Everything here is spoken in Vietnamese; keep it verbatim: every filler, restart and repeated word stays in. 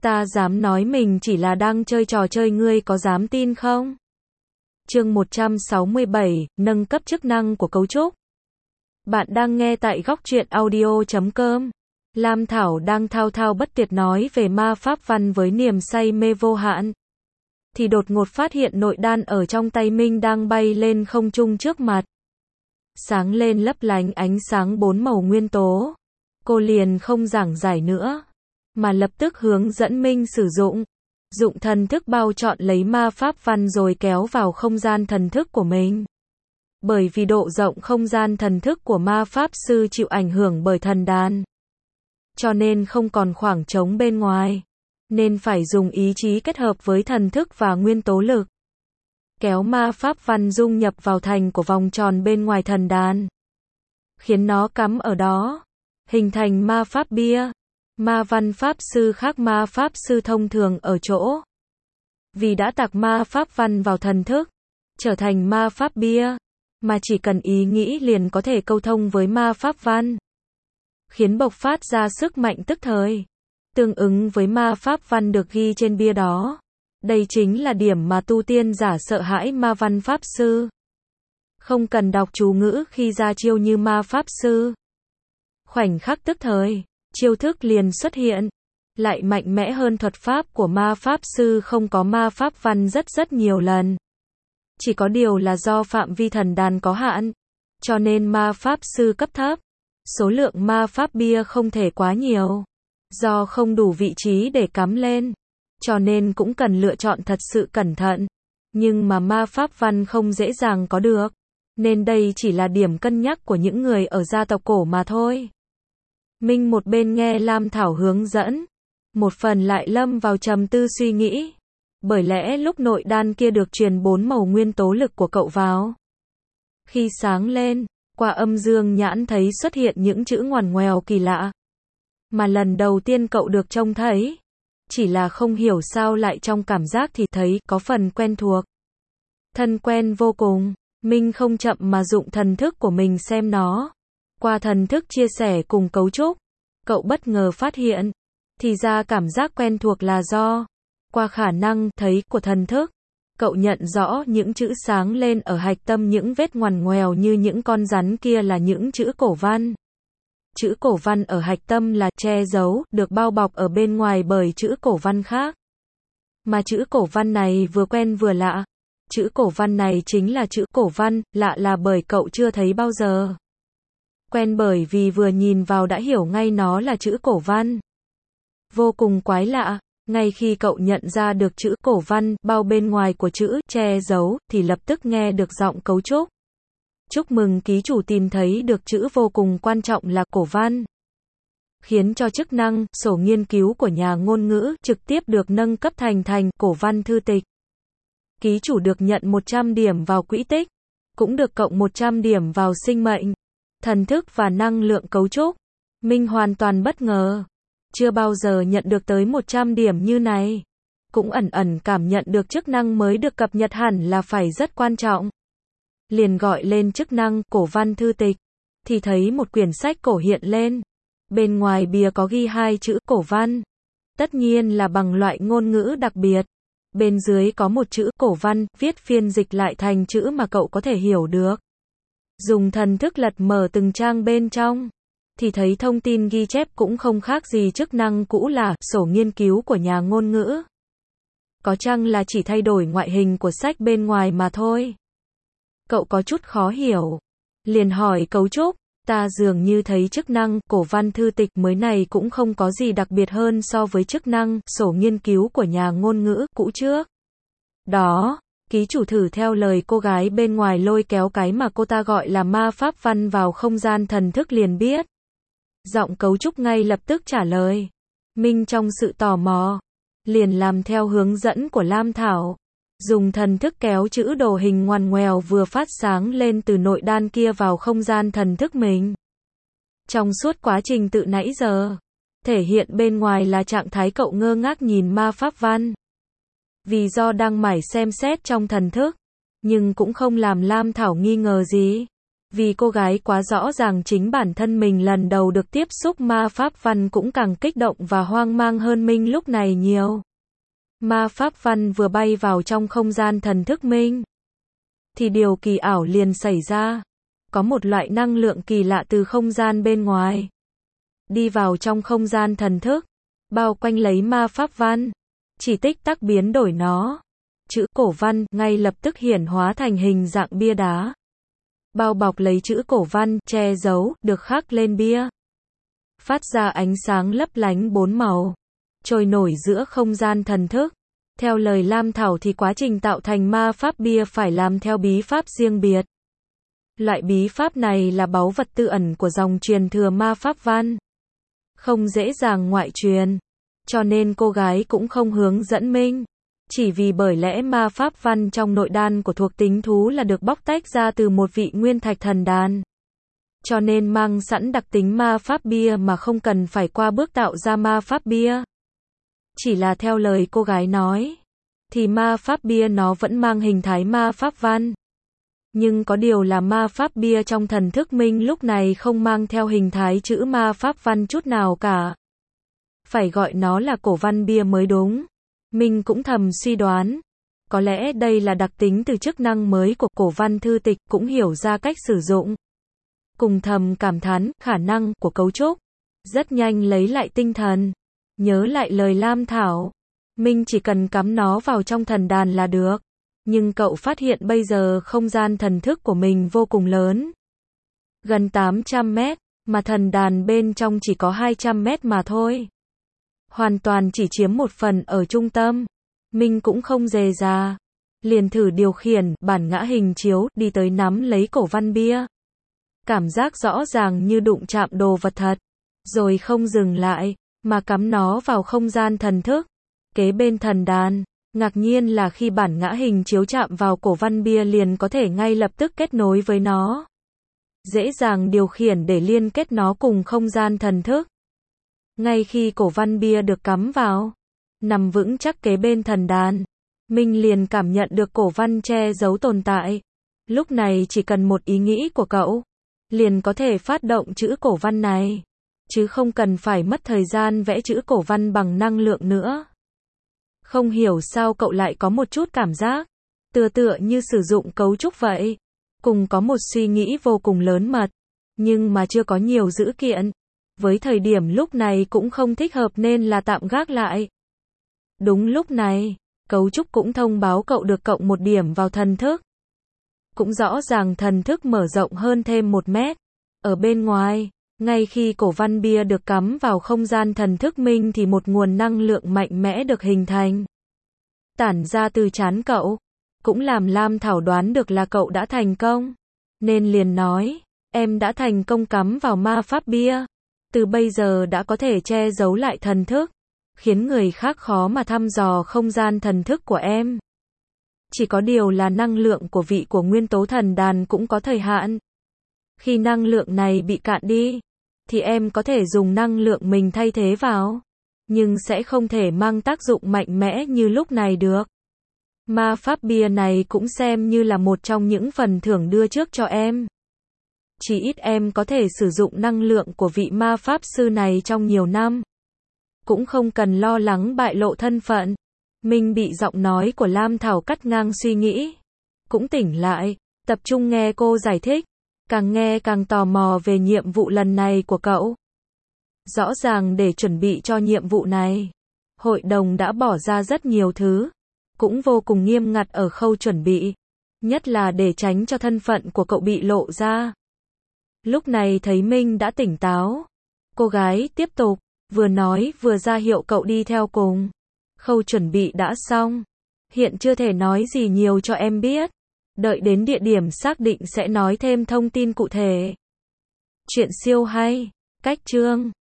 Ta dám nói mình chỉ là đang chơi trò chơi, ngươi có dám tin không? Chương một trăm sáu mươi bảy, nâng cấp chức năng của cấu trúc. Bạn đang nghe tại góc truyện audio chấm com. Lam Thảo đang thao thao bất tuyệt nói về ma pháp văn với niềm say mê vô hạn. Thì đột ngột phát hiện nội đan ở trong tay mình đang bay lên không trung trước mặt. Sáng lên lấp lánh ánh sáng bốn màu nguyên tố. Cô liền không giảng giải nữa, mà lập tức hướng dẫn Minh sử dụng. Dụng thần thức bao trọn lấy ma pháp văn rồi kéo vào không gian thần thức của mình. Bởi vì độ rộng không gian thần thức của ma pháp sư chịu ảnh hưởng bởi thần đàn, cho nên không còn khoảng trống bên ngoài, nên phải dùng ý chí kết hợp với thần thức và nguyên tố lực, kéo ma pháp văn dung nhập vào thành của vòng tròn bên ngoài thần đàn, khiến nó cắm ở đó, hình thành ma pháp bia. Ma văn pháp sư khác ma pháp sư thông thường ở chỗ, vì đã tạc ma pháp văn vào thần thức, trở thành ma pháp bia, mà chỉ cần ý nghĩ liền có thể câu thông với ma pháp văn, khiến bộc phát ra sức mạnh tức thời, tương ứng với ma pháp văn được ghi trên bia đó. Đây chính là điểm mà tu tiên giả sợ hãi ma văn pháp sư. Không cần đọc chú ngữ khi ra chiêu như ma pháp sư. Khoảnh khắc tức thời, chiêu thức liền xuất hiện, lại mạnh mẽ hơn thuật pháp của ma pháp sư không có ma pháp văn rất rất nhiều lần. Chỉ có điều là do phạm vi thần đàn có hạn, cho nên ma pháp sư cấp thấp, số lượng ma pháp bia không thể quá nhiều. Do không đủ vị trí để cắm lên, cho nên cũng cần lựa chọn thật sự cẩn thận. Nhưng mà ma pháp văn không dễ dàng có được, nên đây chỉ là điểm cân nhắc của những người ở gia tộc cổ mà thôi. Minh một bên nghe Lam Thảo hướng dẫn, một phần lại lâm vào trầm tư suy nghĩ. Bởi lẽ lúc nội đan kia được truyền bốn màu nguyên tố lực của cậu vào, khi sáng lên, qua âm dương nhãn thấy xuất hiện những chữ ngoằn ngoèo kỳ lạ, mà lần đầu tiên cậu được trông thấy. Chỉ là không hiểu sao lại trong cảm giác thì thấy có phần quen thuộc, thân quen vô cùng. Minh không chậm mà dụng thần thức của mình xem nó. Qua thần thức chia sẻ cùng cấu trúc, cậu bất ngờ phát hiện, thì ra cảm giác quen thuộc là do, qua khả năng thấy của thần thức, cậu nhận rõ những chữ sáng lên ở hạch tâm, những vết ngoằn ngoèo như những con rắn kia là những chữ cổ văn. Chữ cổ văn ở hạch tâm là che giấu, được bao bọc ở bên ngoài bởi chữ cổ văn khác. Mà chữ cổ văn này vừa quen vừa lạ. Chữ cổ văn này chính là chữ cổ văn, lạ là bởi cậu chưa thấy bao giờ. Quen bởi vì vừa nhìn vào đã hiểu ngay nó là chữ cổ văn. Vô cùng quái lạ, ngay khi cậu nhận ra được chữ cổ văn bao bên ngoài của chữ che giấu, thì lập tức nghe được giọng cấu trúc. Chúc mừng ký chủ tìm thấy được chữ vô cùng quan trọng là cổ văn. Khiến cho chức năng, sổ nghiên cứu của nhà ngôn ngữ trực tiếp được nâng cấp thành thành cổ văn thư tịch. Ký chủ được nhận một trăm điểm vào quỹ tích, cũng được cộng một trăm điểm vào sinh mệnh, thần thức và năng lượng cấu trúc. Minh hoàn toàn bất ngờ, chưa bao giờ nhận được tới một trăm điểm như này. Cũng ẩn ẩn cảm nhận được chức năng mới được cập nhật hẳn là phải rất quan trọng. Liền gọi lên chức năng cổ văn thư tịch, thì thấy một quyển sách cổ hiện lên. Bên ngoài bìa có ghi hai chữ cổ văn, tất nhiên là bằng loại ngôn ngữ đặc biệt. Bên dưới có một chữ cổ văn, viết phiên dịch lại thành chữ mà cậu có thể hiểu được. Dùng thần thức lật mở từng trang bên trong, thì thấy thông tin ghi chép cũng không khác gì chức năng cũ là sổ nghiên cứu của nhà ngôn ngữ. Có chăng là chỉ thay đổi ngoại hình của sách bên ngoài mà thôi. Cậu có chút khó hiểu, liền hỏi cấu trúc. Ta dường như thấy chức năng cổ văn thư tịch mới này cũng không có gì đặc biệt hơn so với chức năng sổ nghiên cứu của nhà ngôn ngữ cũ trước. Đó, ký chủ thử theo lời cô gái bên ngoài lôi kéo cái mà cô ta gọi là ma pháp văn vào không gian thần thức liền biết. Giọng cấu trúc ngay lập tức trả lời. Minh trong sự tò mò, liền làm theo hướng dẫn của Lam Thảo. Dùng thần thức kéo chữ đồ hình ngoằn ngoèo vừa phát sáng lên từ nội đan kia vào không gian thần thức mình. Trong suốt quá trình tự nãy giờ, thể hiện bên ngoài là trạng thái cậu ngơ ngác nhìn ma pháp văn. Vì do đang mải xem xét trong thần thức, nhưng cũng không làm Lam Thảo nghi ngờ gì. Vì cô gái quá rõ ràng chính bản thân mình lần đầu được tiếp xúc ma pháp văn cũng càng kích động và hoang mang hơn Minh lúc này nhiều. Ma pháp văn vừa bay vào trong không gian thần thức Minh, thì điều kỳ ảo liền xảy ra. Có một loại năng lượng kỳ lạ từ không gian bên ngoài đi vào trong không gian thần thức, bao quanh lấy ma pháp văn, chỉ tích tắc biến đổi nó. Chữ cổ văn ngay lập tức hiển hóa thành hình dạng bia đá, bao bọc lấy chữ cổ văn, che giấu, được khắc lên bia. Phát ra ánh sáng lấp lánh bốn màu, trôi nổi giữa không gian thần thức. Theo lời Lam Thảo thì quá trình tạo thành ma pháp bia phải làm theo bí pháp riêng biệt. Loại bí pháp này là báu vật tư ẩn của dòng truyền thừa ma pháp văn, không dễ dàng ngoại truyền, cho nên cô gái cũng không hướng dẫn Minh. Chỉ vì bởi lẽ ma pháp văn trong nội đan của thuộc tính thú là được bóc tách ra từ một vị nguyên thạch thần đan, cho nên mang sẵn đặc tính ma pháp bia mà không cần phải qua bước tạo ra ma pháp bia. Chỉ là theo lời cô gái nói, thì ma pháp bia nó vẫn mang hình thái ma pháp văn. Nhưng có điều là ma pháp bia trong thần thức Minh lúc này không mang theo hình thái chữ ma pháp văn chút nào cả. Phải gọi nó là cổ văn bia mới đúng. Minh cũng thầm suy đoán, có lẽ đây là đặc tính từ chức năng mới của cổ văn thư tịch, cũng hiểu ra cách sử dụng. Cùng thầm cảm thán khả năng của cấu trúc. Rất nhanh lấy lại tinh thần, nhớ lại lời Lam Thảo. Minh chỉ cần cắm nó vào trong thần đàn là được. Nhưng cậu phát hiện bây giờ không gian thần thức của mình vô cùng lớn. Gần tám trăm mét, mà thần đàn bên trong chỉ có hai trăm mét mà thôi. Hoàn toàn chỉ chiếm một phần ở trung tâm. Minh cũng không dè dà, liền thử điều khiển bản ngã hình chiếu đi tới nắm lấy cổ văn bia. Cảm giác rõ ràng như đụng chạm đồ vật thật, rồi không dừng lại, mà cắm nó vào không gian thần thức, kế bên thần đàn. Ngạc nhiên là khi bản ngã hình chiếu chạm vào cổ văn bia liền có thể ngay lập tức kết nối với nó. Dễ dàng điều khiển để liên kết nó cùng không gian thần thức. Ngay khi cổ văn bia được cắm vào, nằm vững chắc kế bên thần đàn, Minh liền cảm nhận được cổ văn che giấu tồn tại. Lúc này chỉ cần một ý nghĩ của cậu, liền có thể phát động chữ cổ văn này, chứ không cần phải mất thời gian vẽ chữ cổ văn bằng năng lượng nữa. Không hiểu sao cậu lại có một chút cảm giác, tựa tựa như sử dụng cấu trúc vậy. Cùng có một suy nghĩ vô cùng lớn mật, nhưng mà chưa có nhiều dữ kiện. Với thời điểm lúc này cũng không thích hợp nên là tạm gác lại. Đúng lúc này, cấu trúc cũng thông báo cậu được cộng một điểm vào thần thức. Cũng rõ ràng thần thức mở rộng hơn thêm một mét. Ở bên ngoài, ngay khi cổ văn bia được cắm vào không gian thần thức Minh thì một nguồn năng lượng mạnh mẽ được hình thành. Tản ra từ trán cậu, cũng làm Lam Thảo đoán được là cậu đã thành công. Nên liền nói, em đã thành công cắm vào ma pháp bia. Từ bây giờ đã có thể che giấu lại thần thức, khiến người khác khó mà thăm dò không gian thần thức của em. Chỉ có điều là năng lượng của vị của nguyên tố thần đàn cũng có thời hạn. Khi năng lượng này bị cạn đi, thì em có thể dùng năng lượng mình thay thế vào, nhưng sẽ không thể mang tác dụng mạnh mẽ như lúc này được. Ma pháp bia này cũng xem như là một trong những phần thưởng đưa trước cho em. Chỉ ít em có thể sử dụng năng lượng của vị ma pháp sư này trong nhiều năm. Cũng không cần lo lắng bại lộ thân phận. Minh bị giọng nói của Lam Thảo cắt ngang suy nghĩ. Cũng tỉnh lại, tập trung nghe cô giải thích. Càng nghe càng tò mò về nhiệm vụ lần này của cậu. Rõ ràng để chuẩn bị cho nhiệm vụ này, hội đồng đã bỏ ra rất nhiều thứ. Cũng vô cùng nghiêm ngặt ở khâu chuẩn bị. Nhất là để tránh cho thân phận của cậu bị lộ ra. Lúc này thấy Minh đã tỉnh táo. Cô gái tiếp tục, vừa nói vừa ra hiệu cậu đi theo cùng. Khâu chuẩn bị đã xong. Hiện chưa thể nói gì nhiều cho em biết. Đợi đến địa điểm xác định sẽ nói thêm thông tin cụ thể. Chuyện siêu hay. Cách chương